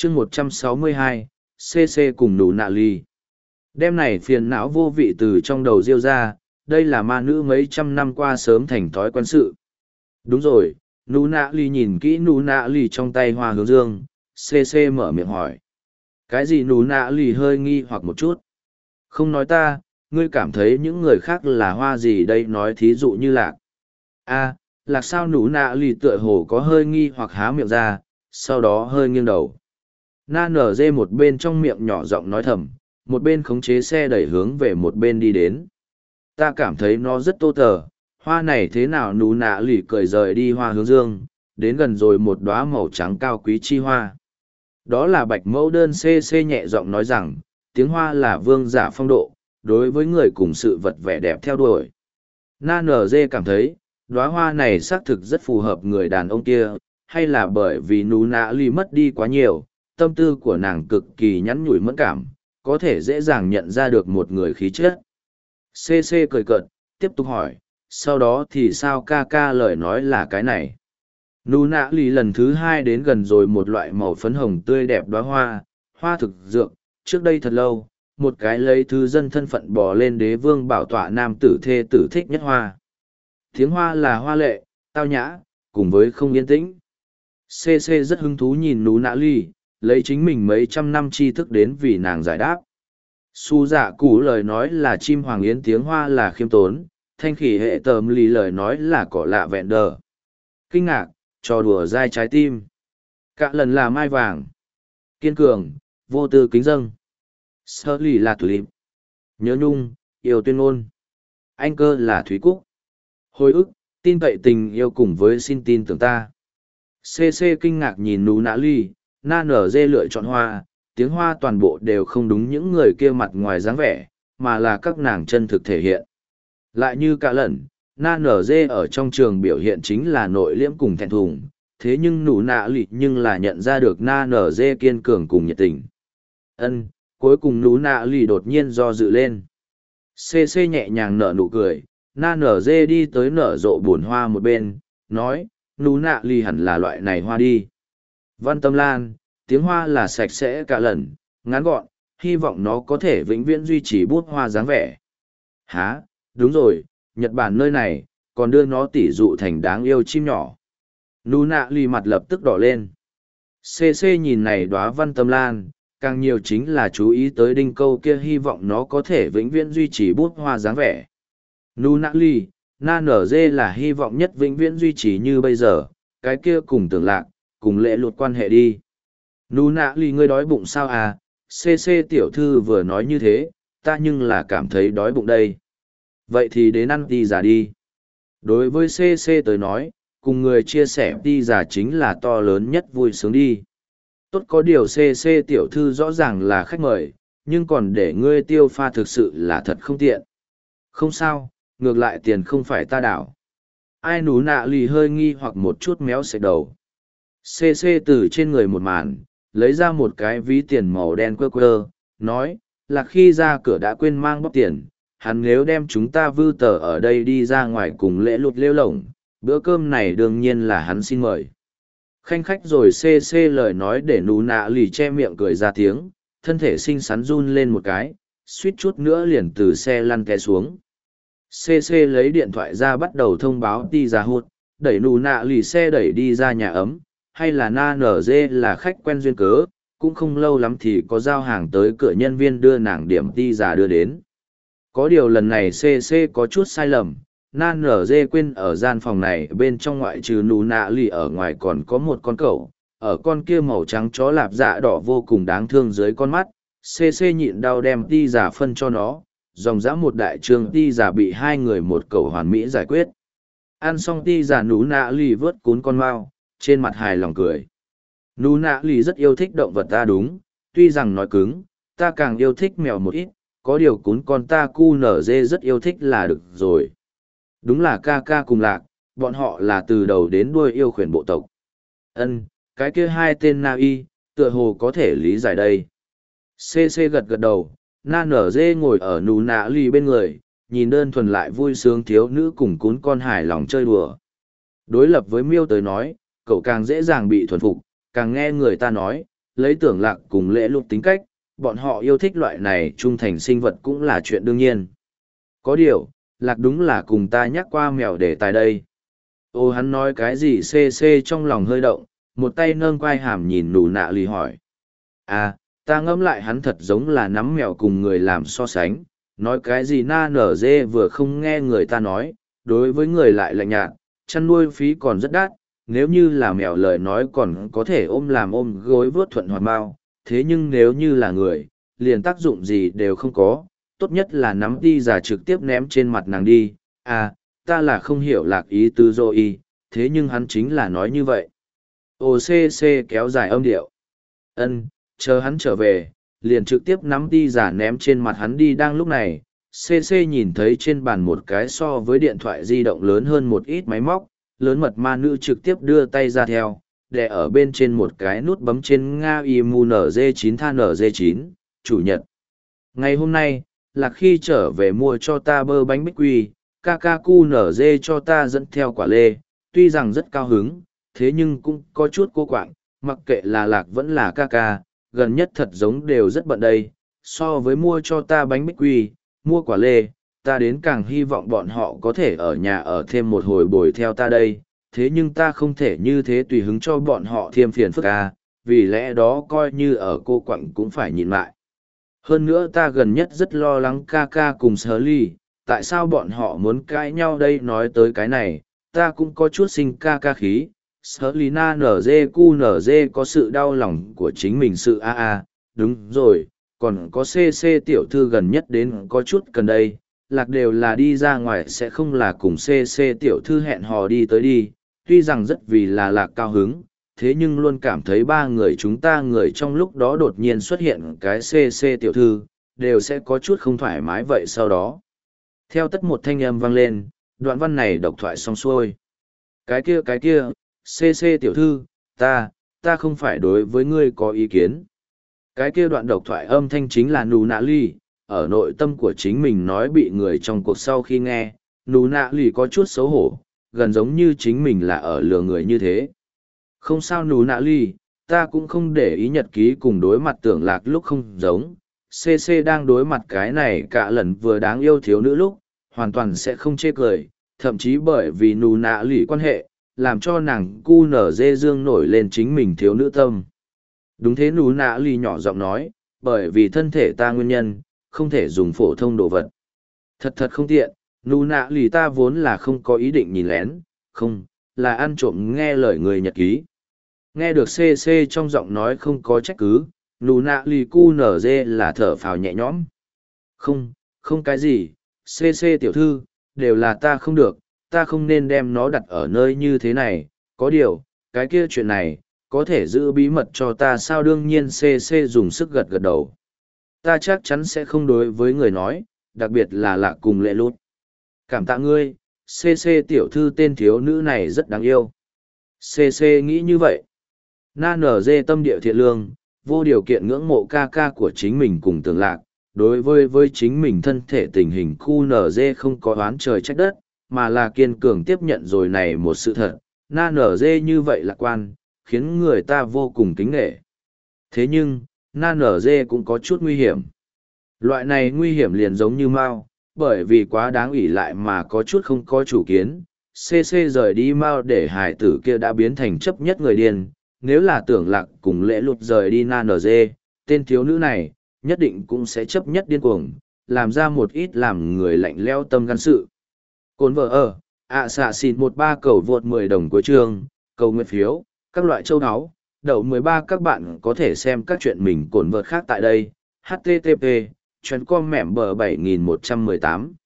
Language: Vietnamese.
chương 162, CC cùng nụ nạ ly. Đêm này phiền não vô vị từ trong đầu riêu ra, đây là ma nữ mấy trăm năm qua sớm thành thói quen sự. Đúng rồi, nụ nạ ly nhìn kỹ nụ nạ ly trong tay hoa hướng dương, CC mở miệng hỏi. Cái gì nụ nạ ly hơi nghi hoặc một chút. Không nói ta, ngươi cảm thấy những người khác là hoa gì đây, nói thí dụ như lạc. Lạc sao? Nụ nạ ly tựa hồ có hơi nghi hoặc há miệng ra, sau đó hơi nghiêng đầu. Na nở dê một bên trong miệng nhỏ giọng nói thầm, một bên khống chế xe đẩy hướng về một bên đi đến. Ta cảm thấy nó rất tô tờ, hoa này thế nào? Nụ nạ lì cười rời đi hoa hướng dương, đến gần rồi một đóa màu trắng cao quý chi hoa. Đó là bạch mẫu đơn. CC nhẹ giọng nói rằng, tiếng hoa là vương giả phong độ, đối với người cùng sự vật vẻ đẹp theo đuổi. Na nở dê cảm thấy, đóa hoa này xác thực rất phù hợp người đàn ông kia, hay là bởi vì nụ nạ lì mất đi quá nhiều, tâm tư của nàng cực kỳ nhắn nhủi mẫn cảm, có thể dễ dàng nhận ra được một người khí chất. CC cười cợt, tiếp tục hỏi, sau đó thì sao? Ca ca lời nói là cái này. Nụ nạ lì lần thứ hai đến gần rồi một loại màu phấn hồng tươi đẹp đóa hoa, hoa thực dược. Trước đây thật lâu, một cái lấy thứ dân thân phận bò lên đế vương bảo tọa nam tử thê tử thích nhất hoa. Tiếng hoa là hoa lệ, tao nhã, cùng với không yên tĩnh. CC rất hứng thú nhìn nụ nạ ly, lấy chính mình mấy trăm năm tri thức đến vì nàng giải đáp. Su dạ cụ lời nói là chim hoàng yến, tiếng hoa là khiêm tốn, thanh khỉ hệ tờm lì lời nói là cỏ lạ vẹn đờ. Kinh ngạc, trò đùa dai trái tim. Cả lần là mai vàng. Kiên cường, vô tư kính dâng. Sơ lì là tulip. Nhớ nhung, yêu tuyên ngôn. Anh cơ là thúy cúc. Hồi ức, tin cậy tình yêu cùng với xin tin tưởng ta. CC kinh ngạc nhìn nụ nạ ly, na nở dê lựa chọn hoa, tiếng hoa toàn bộ đều không đúng những người kia mặt ngoài dáng vẻ, mà là các nàng chân thực thể hiện. Lại như cả lần, na nở dê ở trong trường biểu hiện chính là nội liễm cùng thẹn thùng, thế nhưng nụ nạ ly nhưng là nhận ra được na nở dê kiên cường cùng nhiệt tình. Cuối cùng nụ nạ ly đột nhiên do dự lên. CC nhẹ nhàng nở nụ cười, na nở dê đi tới nở rộ buồn hoa một bên, nói, nụ nạ ly hẳn là loại này hoa đi. Văn tâm lan, tiếng hoa là sạch sẽ cả lần, ngắn gọn, hy vọng nó có thể vĩnh viễn duy trì bút hoa dáng vẻ. Hả, đúng rồi, Nhật Bản nơi này, còn đưa nó tỉ dụ thành đáng yêu chim nhỏ. Nụ nạ ly mặt lập tức đỏ lên. CC nhìn này đóa văn tâm lan, càng nhiều chính là chú ý tới đinh câu kia, hy vọng nó có thể vĩnh viễn duy trì bút hoa dáng vẻ. Nụ nạ ly, na nở dê là hy vọng nhất vĩnh viễn duy trì như bây giờ, cái kia cùng tưởng lạc, cùng lệ lụt quan hệ đi. Nụ nạ ly, ngươi đói bụng sao à? CC tiểu thư vừa nói như thế, ta nhưng là cảm thấy đói bụng đây. Vậy thì đến ăn ti giả đi. Đối với CC tới nói, cùng người chia sẻ ti giả chính là to lớn nhất vui sướng đi. Tốt, có điều CC tiểu thư rõ ràng là khách mời, nhưng còn để ngươi tiêu pha thực sự là thật không tiện. Không sao, ngược lại tiền không phải ta đảo. Ai? Nú nạ lì hơi nghi hoặc một chút méo sạch đầu. CC từ trên người một màn, lấy ra một cái ví tiền màu đen quơ quơ, nói, là khi ra cửa đã quên mang bóp tiền, hắn nếu đem chúng ta vư tờ ở đây đi ra ngoài cùng lễ lụt lêu lổng, bữa cơm này đương nhiên là hắn xin mời. Khanh khách rồi. CC lời nói để nú nạ lì che miệng cười ra tiếng, thân thể xinh xắn run lên một cái, suýt chút nữa liền từ xe lăn té xuống. CC lấy điện thoại ra bắt đầu thông báo ti ra hụt, đẩy nụ nạ lì xe đẩy đi ra nhà ấm, hay là na nở dê là khách quen duyên cớ, cũng không lâu lắm thì có giao hàng tới cửa, nhân viên đưa nàng điểm ti ra đưa đến. Có điều lần này CC có chút sai lầm, na nở dê quên ở gian phòng này bên trong ngoại trừ nụ nạ lì ở ngoài còn có một con cẩu, ở con kia màu trắng chó lạp dạ đỏ vô cùng đáng thương dưới con mắt. CC nhịn đau đem ti giả phân cho nó, dòng dã một đại trường ti giả bị hai người một cẩu hoàn mỹ giải quyết. Ăn xong ti giả, nú nạ lì vớt cún con mao, trên mặt hài lòng cười. Nú nạ lì rất yêu thích động vật ta đúng, tuy rằng nói cứng, ta càng yêu thích mèo một ít, có điều cún con ta cu nở dê rất yêu thích là được rồi. Đúng là ca ca cùng lạc, bọn họ là từ đầu đến đuôi yêu khuyển bộ tộc. Cái kia hai tên na y, tựa hồ có thể lý giải đây. CC gật gật đầu, na nở dê ngồi ở nụ nạ lì bên người, nhìn đơn thuần lại vui sướng thiếu nữ cùng cún con hài lòng chơi đùa. Đối lập với miêu tới nói, cậu càng dễ dàng bị thuần phục, càng nghe người ta nói, lấy tưởng lạc cùng lễ lục tính cách, bọn họ yêu thích loại này trung thành sinh vật cũng là chuyện đương nhiên. Có điều, lạc đúng là cùng ta nhắc qua mèo để tài đây. Ô hắn nói cái gì xê xê trong lòng hơi động, một tay nâng quai hàm nhìn nụ nạ lì hỏi. À, ta ngẫm lại hắn thật giống là nắm mèo cùng người làm so sánh, nói cái gì na nở dê vừa không nghe người ta nói, đối với người lại lạnh nhạt, chăn nuôi phí còn rất đắt, nếu như là mèo lời nói còn có thể ôm làm ôm gối vớt thuận hoạt bao, thế nhưng nếu như là người, liền tác dụng gì đều không có, tốt nhất là nắm đi giả trực tiếp ném trên mặt nàng đi, à, ta là không hiểu lạc ý tứ rồi, thế nhưng hắn chính là nói như vậy. OCC kéo dài âm điệu. Chờ hắn trở về, liền trực tiếp nắm đi giả ném trên mặt hắn đi. Đang lúc này, CC nhìn thấy trên bàn một cái so với điện thoại di động lớn hơn một ít máy móc, lớn mật ma nữ trực tiếp đưa tay ra theo, đè ở bên trên một cái nút bấm trên Nga IMU NG9 tha NG9, chủ nhật. Ngày hôm nay, là khi trở về mua cho ta bơ bánh bích quy, Kakaku NG cho ta dẫn theo quả lê, tuy rằng rất cao hứng, thế nhưng cũng có chút cô quạng, mặc kệ là lạc vẫn là Kaka, gần nhất thật giống đều rất bận đây, so với mua cho ta bánh bích quy, mua quả lê, ta đến càng hy vọng bọn họ có thể ở nhà ở thêm một hồi bồi theo ta đây, thế nhưng ta không thể như thế tùy hứng cho bọn họ thêm phiền phức à, vì lẽ đó coi như ở cô quặng cũng phải nhịn lại. Hơn nữa ta gần nhất rất lo lắng Kaka cùng Shirley, tại sao bọn họ muốn cãi nhau đây. Nói tới cái này, ta cũng có chút sinh Kaka khí. Selina NG có sự đau lòng của chính mình sự đúng rồi, còn có CC tiểu thư gần nhất đến có chút gần đây, lạc đều là đi ra ngoài sẽ không là cùng CC tiểu thư hẹn hò đi tới đi, tuy rằng rất vì là lạc cao hứng, thế nhưng luôn cảm thấy ba người chúng ta người trong lúc đó đột nhiên xuất hiện cái CC tiểu thư, đều sẽ có chút không thoải mái vậy sau đó. Theo tất một thanh âm vang lên, đoạn văn này độc thoại xong xuôi. Cái kia, CC tiểu thư, ta không phải đối với ngươi có ý kiến. Cái kia đoạn độc thoại âm thanh chính là Nụ Nạ Ly, ở nội tâm của chính mình nói bị người trong cuộc sau khi nghe, Nụ Nạ Ly có chút xấu hổ, gần giống như chính mình là ở lừa người như thế. Không sao Nụ Nạ Ly, ta cũng không để ý nhật ký cùng đối mặt tưởng lạc lúc không giống. CC đang đối mặt cái này cả lần vừa đáng yêu thiếu nữ lúc, hoàn toàn sẽ không chê cười, thậm chí bởi vì Nụ Nạ Ly quan hệ, làm cho nàng cu nở dê dương nổi lên chính mình thiếu nữ tâm. Đúng thế Nụ Nạ Ly nhỏ giọng nói, bởi vì thân thể ta nguyên nhân, không thể dùng phổ thông đồ vật. Thật không tiện, Nụ Nạ Ly ta vốn là không có ý định nhìn lén, không, là ăn trộm nghe lời người nhật ký. Nghe được CC trong giọng nói không có trách cứ, Nụ Nạ Ly cu nở dê là thở phào nhẹ nhõm. Không cái gì, CC tiểu thư, đều là ta không được, ta không nên đem nó đặt ở nơi như thế này, có điều, cái kia chuyện này, có thể giữ bí mật cho ta sao. Đương nhiên CC dùng sức gật gật đầu. Ta chắc chắn sẽ không đối với người nói, đặc biệt là lạc cùng lệ lút. Cảm tạ ngươi, CC tiểu thư tên thiếu nữ này rất đáng yêu. CC nghĩ như vậy. Na nở dê tâm địa thiện lương, vô điều kiện ngưỡng mộ ca của chính mình cùng tưởng lạc. Đối với chính mình thân thể tình hình khu nở dê không có oán trời trách đất, mà là kiên cường tiếp nhận rồi này một sự thật. Na nở dê như vậy lạc quan, khiến người ta vô cùng kính nghệ. Thế nhưng, na nở dê cũng có chút nguy hiểm. Loại này nguy hiểm liền giống như Mao, bởi vì quá đáng ủy lại mà có chút không có chủ kiến. CC rời đi Mao để hải tử kia đã biến thành chấp nhất người điên. Nếu là tưởng lạc cùng lễ lụt rời đi na nở dê, tên thiếu nữ này, nhất định cũng sẽ chấp nhất điên cuồng, làm ra một ít làm người lạnh leo tâm gan sự. Cồn vợ ở, xạ xịt 13 cầu vượt 10 đồng cuối chương, cầu nguyện phiếu, các loại châu áo, đậu 13 các bạn có thể xem các chuyện mình cồn vợt khác tại đây. http://com mẻm bờ 7118